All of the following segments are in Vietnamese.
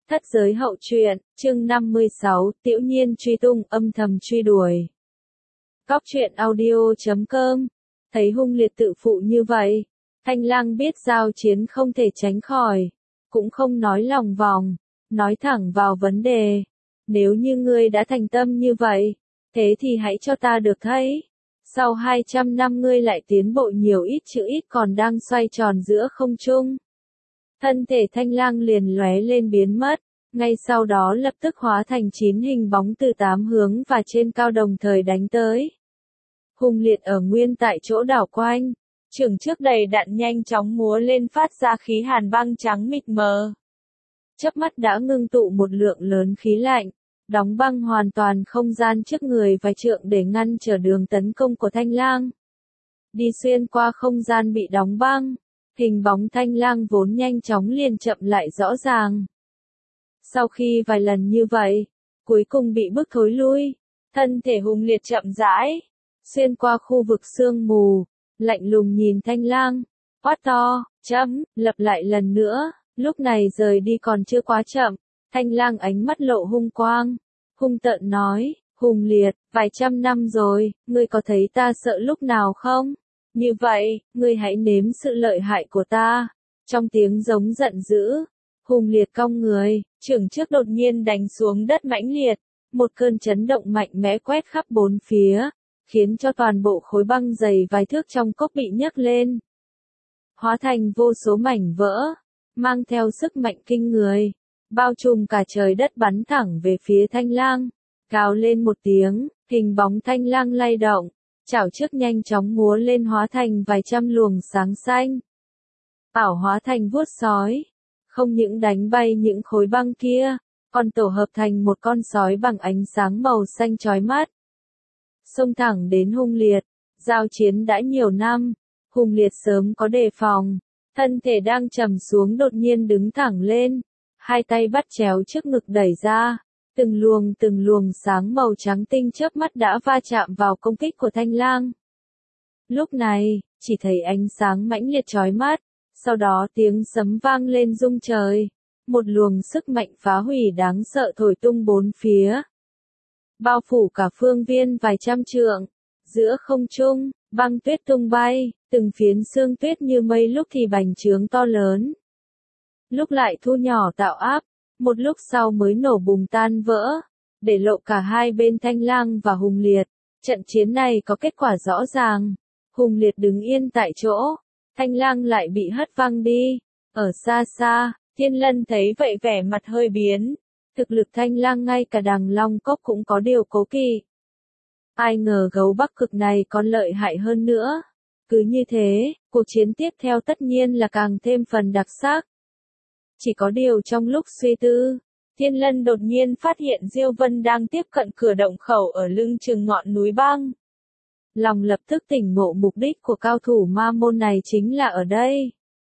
Thất giới hậu truyện, chương 56, Tiểu Nhiên truy tung, âm thầm truy đuổi. Góc truyện audio.com. Thấy hung liệt tự phụ như vậy, Thanh Lang biết giao chiến không thể tránh khỏi, cũng không nói lòng vòng, nói thẳng vào vấn đề. Nếu như ngươi đã thành tâm như vậy, thế thì hãy cho ta được thấy. Sau 200 năm ngươi lại tiến bộ nhiều ít chữ ít còn đang xoay tròn giữa không trung. Thân thể Thanh Lang liền lóe lên biến mất, ngay sau đó lập tức hóa thành 9 hình bóng từ 8 hướng và trên cao đồng thời đánh tới. Hung liệt ở nguyên tại chỗ đảo quanh, chưởng trước đầy đạn nhanh chóng múa lên phát ra khí hàn băng trắng mịt mờ. Chớp mắt đã ngưng tụ một lượng lớn khí lạnh, đóng băng hoàn toàn không gian trước người vài trượng để ngăn trở đường tấn công của Thanh Lang. Đi xuyên qua không gian bị đóng băng, hình bóng Thanh Lang vốn nhanh chóng liền chậm lại rõ ràng. Sau khi vài lần như vậy, cuối cùng bị bức thối lui, thân thể hung liệt chậm rãi, xuyên qua khu vực sương mù, lạnh lùng nhìn Thanh Lang, quát to, lập lại lần nữa, lúc này rời đi còn chưa quá chậm. Thanh Lang ánh mắt lộ hung quang, hung tợn nói, hung liệt, vài trăm năm rồi, ngươi có thấy ta sợ lúc nào không? Như vậy, ngươi hãy nếm sự lợi hại của ta. Trong tiếng giống giận dữ, hung liệt cong người, chưởng trước đột nhiên đánh xuống đất mãnh liệt, một cơn chấn động mạnh mẽ quét khắp bốn phía, khiến cho toàn bộ khối băng dày vài thước trong cốc bị nhấc lên, hóa thành vô số mảnh vỡ, mang theo sức mạnh kinh người, bao trùm cả trời đất bắn thẳng về phía Thanh Lang. Gào lên một tiếng, hình bóng Thanh Lang lay động, chảo trước nhanh chóng múa lên hóa thành vài trăm luồng sáng xanh. Ảo hóa thành vuốt sói, không những đánh bay những khối băng kia, còn tổ hợp thành một con sói bằng ánh sáng màu xanh chói mắt. Xông thẳng đến hung liệt, giao chiến đã nhiều năm, hung liệt sớm có đề phòng, thân thể đang trầm xuống đột nhiên đứng thẳng lên, hai tay bắt chéo trước ngực đẩy ra, từng luồng sáng màu trắng tinh chớp mắt đã va chạm vào công kích của Thanh Lang. Lúc này, chỉ thấy ánh sáng mãnh liệt chói mắt, sau đó tiếng sấm vang lên rung trời, một luồng sức mạnh phá hủy đáng sợ thổi tung bốn phía, bao phủ cả phương viên vài trăm trượng. Giữa không trung, băng tuyết tung bay, từng phiến sương tuyết như mây lúc thì bành trướng to lớn, lúc lại thu nhỏ tạo áp, một lúc sau mới nổ bùng tan vỡ, để lộ cả hai bên Thanh Lang và hung liệt. Trận chiến này có kết quả rõ ràng, hung liệt đứng yên tại chỗ, Thanh Lang lại bị hất văng đi. Ở xa xa, Thiên Lân thấy vậy vẻ mặt hơi biến, thực lực Thanh Lang ngay cả Đằng Long Cốc cũng có điều cố kỵ. Ai ngờ gấu Bắc Cực này còn lợi hại hơn nữa. Cứ như thế, cuộc chiến tiếp theo tất nhiên là càng thêm phần đặc sắc. Chỉ có điều trong lúc suy tư, Thiên Lân đột nhiên phát hiện Diêu Vân đang tiếp cận cửa động khẩu ở lưng chừng ngọn núi băng. Lòng lập tức tỉnh ngộ mục đích của cao thủ ma môn này chính là ở đây.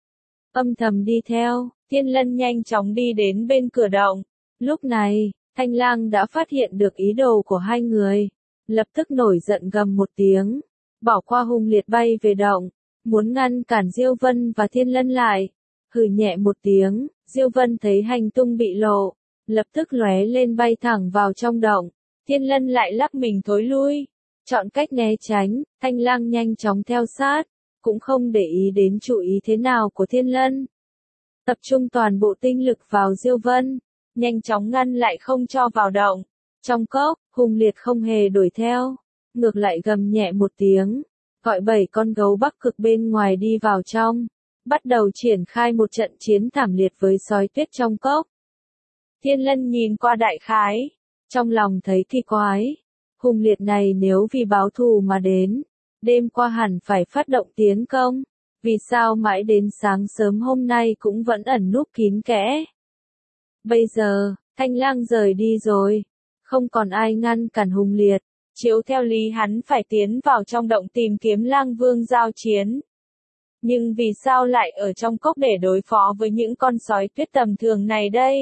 Âm thầm đi theo, Thiên Lân nhanh chóng đi đến bên cửa động. Lúc này, Thanh Lang đã phát hiện được ý đồ của hai người, lập tức nổi giận gầm một tiếng, bỏ qua hung liệt bay về động, muốn ngăn cản Diêu Vân và Thiên Lân lại. Hừ nhẹ một tiếng, Diêu Vân thấy hành tung bị lộ, lập tức lóe lên bay thẳng vào trong động. Thiên Lân lại lắc mình thối lui, chọn cách né tránh. Thanh Lang nhanh chóng theo sát, cũng không để ý đến chú ý thế nào của Thiên Lân. Tập trung toàn bộ tinh lực vào Diêu Vân, nhanh chóng ngăn lại không cho vào động. Trong cốc, hung liệt không hề đuổi theo, ngược lại gầm nhẹ một tiếng, gọi 7 con gấu Bắc Cực bên ngoài đi vào trong, bắt đầu triển khai một trận chiến thảm liệt với sói tuyết trong cốc. Thiên Lân nhìn qua đại khái, trong lòng thấy kỳ quái, hung liệt này nếu vì báo thù mà đến, đêm qua hẳn phải phát động tiến công, vì sao mãi đến sáng sớm hôm nay cũng vẫn ẩn núp kín kẽ. Bây giờ, Thanh Lang rời đi rồi, không còn ai ngăn cản hung liệt, chiếu theo lý hắn phải tiến vào trong động tìm kiếm Lang Vương giao chiến. Nhưng vì sao lại ở trong cốc để đối phó với những con sói tuyết tầm thường này đây?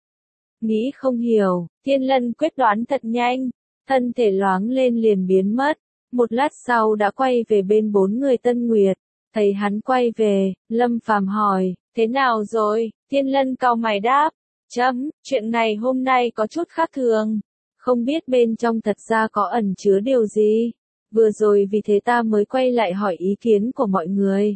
Nghĩ không hiểu, Thiên Lân quyết đoán thật nhanh, thân thể loáng lên liền biến mất, một lát sau đã quay về bên 4 người Tân Nguyệt. Thấy hắn quay về, Lâm Phàm hỏi, thế nào rồi? Thiên Lân cau mày đáp, Chuyện này hôm nay có chút khác thường. Không biết bên trong thật ra có ẩn chứa điều gì. Vừa rồi vì thế ta mới quay lại hỏi ý kiến của mọi người.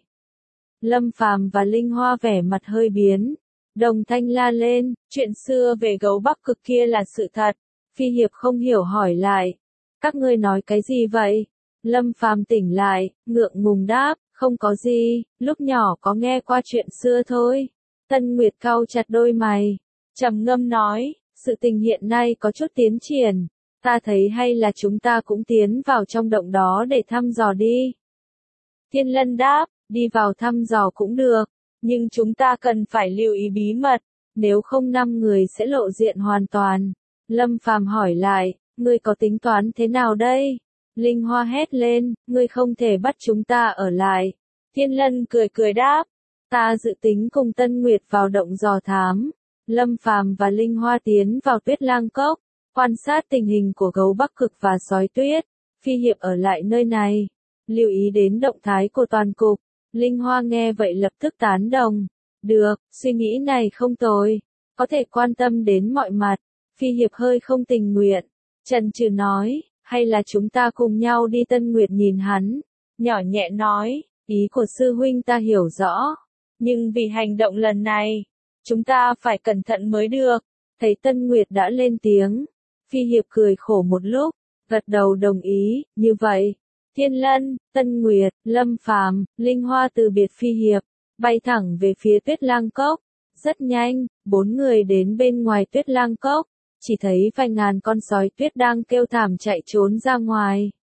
Lâm Phàm và Linh Hoa vẻ mặt hơi biến. Đồng thanh la lên, chuyện xưa về gấu Bắc Cực kia là sự thật. Phi Hiệp không hiểu hỏi lại. Các ngươi nói cái gì vậy? Lâm Phàm tỉnh lại, ngượng ngùng đáp, không có gì, lúc nhỏ có nghe qua chuyện xưa thôi. Tân Nguyệt cau chặt đôi mày, trầm ngâm nói, sự tình hiện nay có chút tiến triển. Ta thấy hay là chúng ta cũng tiến vào trong động đó để thăm dò đi. Thiên Lân đáp, đi vào thăm dò cũng được, nhưng chúng ta cần phải lưu ý bí mật, nếu không 5 người sẽ lộ diện hoàn toàn. Lâm Phàm hỏi lại, ngươi có tính toán thế nào đây? Linh Hoa hét lên, ngươi không thể bắt chúng ta ở lại. Thiên Lân cười cười đáp, ta dự tính cùng Tân Nguyệt vào động dò thám. Lâm Phàm và Linh Hoa tiến vào Tuyết Lang Cốc, quan sát tình hình của gấu Bắc Cực và sói tuyết. Phi Hiệp ở lại nơi này, lưu ý đến động thái của toàn cục. Linh Hoa nghe vậy lập tức tán đồng. Được, suy nghĩ này không tồi, có thể quan tâm đến mọi mặt. Phi Hiệp hơi không tình nguyện, chần chừ nói, hay là chúng ta cùng nhau đi Tân Nguyệt nhìn hắn. Nhỏ nhẹ nói, ý của sư huynh ta hiểu rõ, nhưng vì hành động lần này, chúng ta phải cẩn thận mới được. Thấy Tân Nguyệt đã lên tiếng, Phi Hiệp cười khổ một lúc, gật đầu đồng ý, như vậy. Thiên Lân, Tân Nguyệt, Lâm Phàm, Linh Hoa từ biệt Phi Hiệp, bay thẳng về phía Tuyết Lang Cốc. Rất nhanh, 4 người đến bên ngoài Tuyết Lang Cốc, chỉ thấy vài ngàn con sói tuyết đang kêu thảm chạy trốn ra ngoài.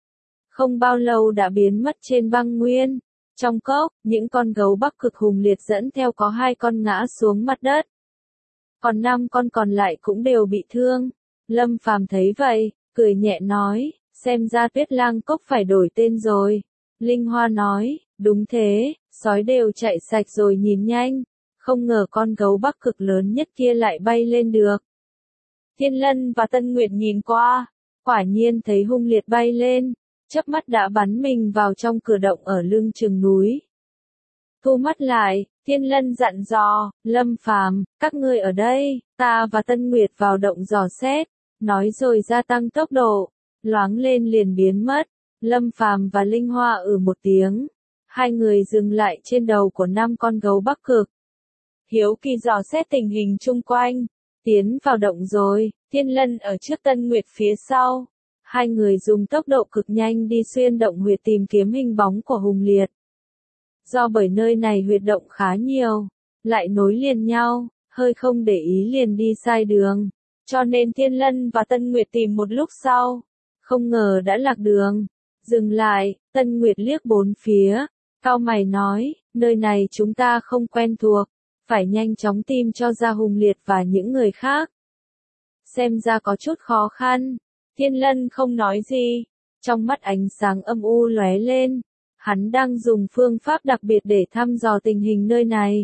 Không bao lâu đã biến mất trên băng nguyên. Trong cốc, những con gấu Bắc Cực hùng liệt dẫn theo có 2 con ngã xuống mặt đất. Còn 5 con còn lại cũng đều bị thương. Lâm Phàm thấy vậy, cười nhẹ nói, xem ra Tuyết Lang Cốc phải đổi tên rồi. Linh Hoa nói, đúng thế, sói đều chạy sạch rồi nhìn nhanh. Không ngờ con gấu Bắc Cực lớn nhất kia lại bay lên được. Thiên Lân và Tân Nguyệt nhìn qua, quả nhiên thấy hung liệt bay lên, chớp mắt đã bắn mình vào trong cửa động ở lưng chừng núi. Thu mắt lại, Thiên Lân dặn dò, Lâm Phàm, các ngươi ở đây, ta và Tân Nguyệt vào động dò xét, nói rồi gia tăng tốc độ, loáng lên liền biến mất. Lâm Phàm và Linh Hoa một tiếng, 2 người dừng lại trên đầu của 5 con gấu Bắc Cực. Hiếu kỳ dò xét tình hình chung quanh, tiến vào động rồi, Thiên Lân ở trước Tân Nguyệt phía sau. 2 người dùng tốc độ cực nhanh đi xuyên động huyệt tìm kiếm hình bóng của hùng liệt. Do bởi nơi này huyệt động khá nhiều, lại nối liền nhau, hơi không để ý liền đi sai đường, cho nên Thiên Lân và Tân Nguyệt tìm một lúc sau, không ngờ đã lạc đường. Dừng lại, Tân Nguyệt liếc 4 phía, cau mày nói, nơi này chúng ta không quen thuộc, phải nhanh chóng tìm cho ra hùng liệt và những người khác. Xem ra có chút khó khăn. Thiên Lân không nói gì, trong mắt ánh sáng âm u lóe lên, hắn đang dùng phương pháp đặc biệt để thăm dò tình hình nơi này.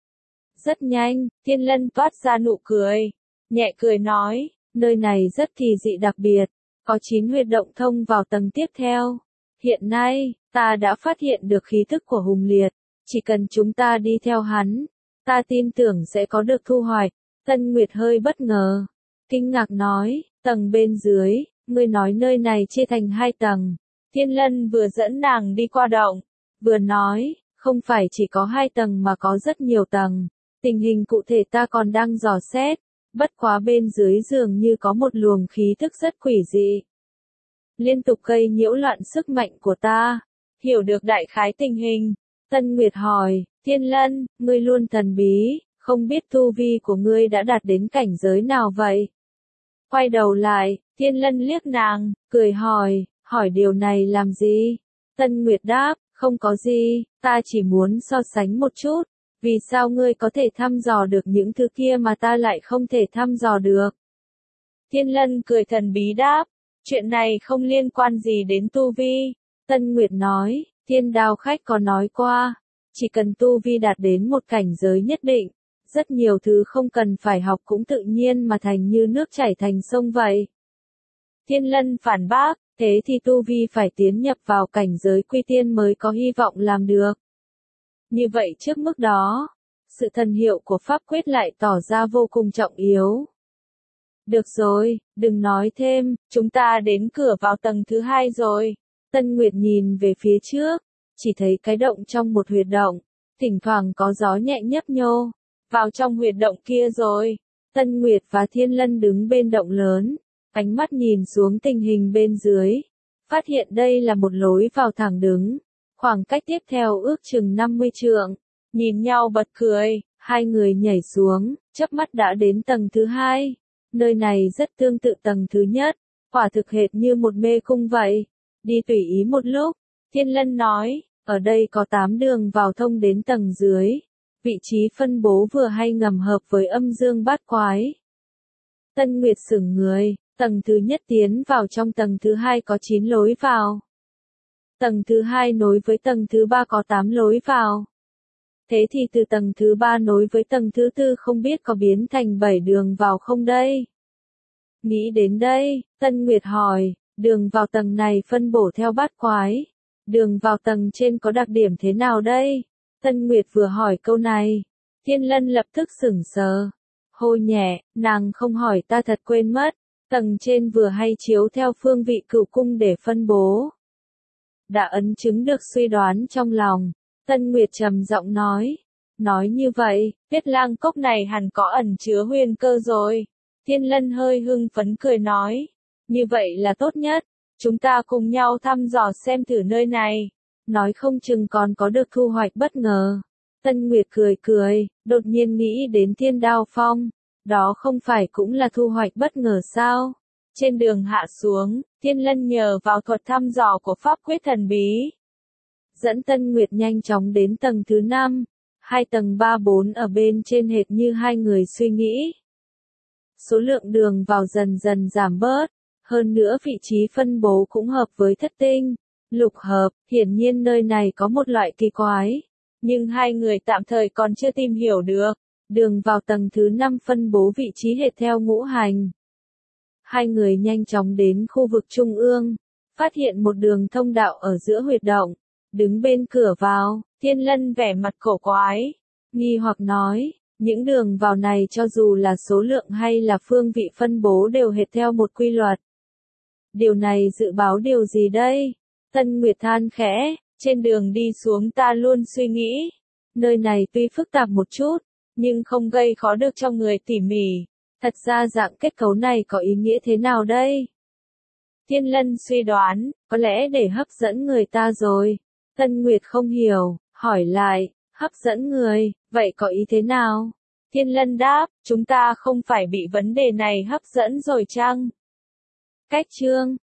Rất nhanh, Thiên Lân toát ra nụ cười, nhẹ cười nói, nơi này rất kỳ dị đặc biệt, có 9 huyệt động thông vào tầng tiếp theo. Hiện nay, ta đã phát hiện được khí tức của hùng liệt, chỉ cần chúng ta đi theo hắn, ta tin tưởng sẽ có được thu hoạch. Tân Nguyệt hơi bất ngờ, kinh ngạc nói, tầng bên dưới, ngươi nói nơi này chia thành 2 tầng. Thiên Lân vừa dẫn nàng đi qua động, vừa nói, không phải chỉ có 2 tầng mà có rất nhiều tầng. Tình hình cụ thể ta còn đang dò xét, bất quá bên dưới dường như có một luồng khí thức rất quỷ dị, liên tục gây nhiễu loạn sức mạnh của ta. Hiểu được đại khái tình hình, Tân Nguyệt hỏi, Thiên Lân, ngươi luôn thần bí, không biết tu vi của ngươi đã đạt đến cảnh giới nào vậy? Quay đầu lại, Thiên Lân liếc nàng, cười hỏi điều này làm gì? Tân Nguyệt đáp, không có gì, ta chỉ muốn so sánh một chút, vì sao ngươi có thể thăm dò được những thứ kia mà ta lại không thể thăm dò được? Thiên Lân cười thần bí đáp, chuyện này không liên quan gì đến tu vi. Tân Nguyệt nói, Thiên Đao khách có nói qua, chỉ cần tu vi đạt đến một cảnh giới nhất định, rất nhiều thứ không cần phải học cũng tự nhiên mà thành như nước chảy thành sông vậy. Thiên Lân phản bác, thế thì tu vi phải tiến nhập vào cảnh giới quy tiên mới có hy vọng làm được. Như vậy trước mức đó, sự thần hiệu của pháp quyết lại tỏ ra vô cùng trọng yếu. Được rồi, đừng nói thêm, chúng ta đến cửa vào tầng thứ 2 rồi. Tân Nguyệt nhìn về phía trước, chỉ thấy cái động trong một huyệt động, thỉnh thoảng có gió nhẹ nhấp nhô. Vào trong huyệt động kia rồi. Tân Nguyệt và Thiên Lân đứng bên động lớn, ánh mắt nhìn xuống tình hình bên dưới. Phát hiện đây là một lối vào thẳng đứng. Khoảng cách tiếp theo ước chừng 50 trượng. Nhìn nhau bật cười, hai người nhảy xuống, chớp mắt đã đến tầng thứ 2. Nơi này rất tương tự tầng thứ nhất, quả thực hệt như một mê cung vậy. Đi tùy ý một lúc, Thiên Lân nói, ở đây có 8 đường vào thông đến tầng dưới. Vị trí phân bố vừa hay ngầm hợp với âm dương bát quái. Tân Nguyệt sững người, tầng thứ nhất tiến vào trong tầng thứ 2 có 9 lối vào. Tầng thứ 2 nối với tầng thứ 3 có 8 lối vào. Thế thì từ tầng thứ 3 nối với tầng thứ 4 không biết có biến thành 7 đường vào không đây? Nghĩ đến đây, Tân Nguyệt hỏi, đường vào tầng này phân bổ theo bát quái. Đường vào tầng trên có đặc điểm thế nào đây? Tân Nguyệt vừa hỏi câu này, Thiên Lân lập tức sững sờ. Hô nhẹ, nàng không hỏi ta thật quên mất. Tầng trên vừa hay chiếu theo phương vị cửu cung để phân bố. Đã ấn chứng được suy đoán trong lòng. Tân Nguyệt trầm giọng nói như vậy, Tuyết Lang cốc này hẳn có ẩn chứa huyền cơ rồi. Thiên Lân hơi hưng phấn cười nói, như vậy là tốt nhất, chúng ta cùng nhau thăm dò xem thử nơi này, nói không chừng còn có được thu hoạch bất ngờ. Tân Nguyệt cười, đột nhiên nghĩ đến Thiên Đao Phong, đó không phải cũng là thu hoạch bất ngờ sao? Trên đường hạ xuống, Thiên Lân nhờ vào thuật thăm dò của pháp quyết thần bí. Dẫn Tân Nguyệt nhanh chóng đến tầng thứ 5, 2 tầng 3 4 ở bên trên hệt như hai người suy nghĩ. Số lượng đường vào dần dần giảm bớt, hơn nữa vị trí phân bố cũng hợp với thất tinh, lục hợp, hiển nhiên nơi này có một loại kỳ quái. Nhưng hai người tạm thời còn chưa tìm hiểu được, đường vào tầng thứ 5 phân bố vị trí hệt theo ngũ hành. Hai người nhanh chóng đến khu vực trung ương, phát hiện một đường thông đạo ở giữa huyệt động. Đứng bên cửa vào, Thiên Lân vẻ mặt cổ quái, nghi hoặc nói, những đường vào này cho dù là số lượng hay là phương vị phân bố đều hệt theo một quy luật. Điều này dự báo điều gì đây? Tân Nguyệt than khẽ, trên đường đi xuống ta luôn suy nghĩ, nơi này tuy phức tạp một chút, nhưng không gây khó được cho người tỉ mỉ. Thật ra dạng kết cấu này có ý nghĩa thế nào đây? Thiên Lân suy đoán, có lẽ để hấp dẫn người ta rồi. Tân Nguyệt không hiểu, hỏi lại, hấp dẫn người, vậy có ý thế nào? Thiên Lân đáp, chúng ta không phải bị vấn đề này hấp dẫn rồi chăng? Cách chương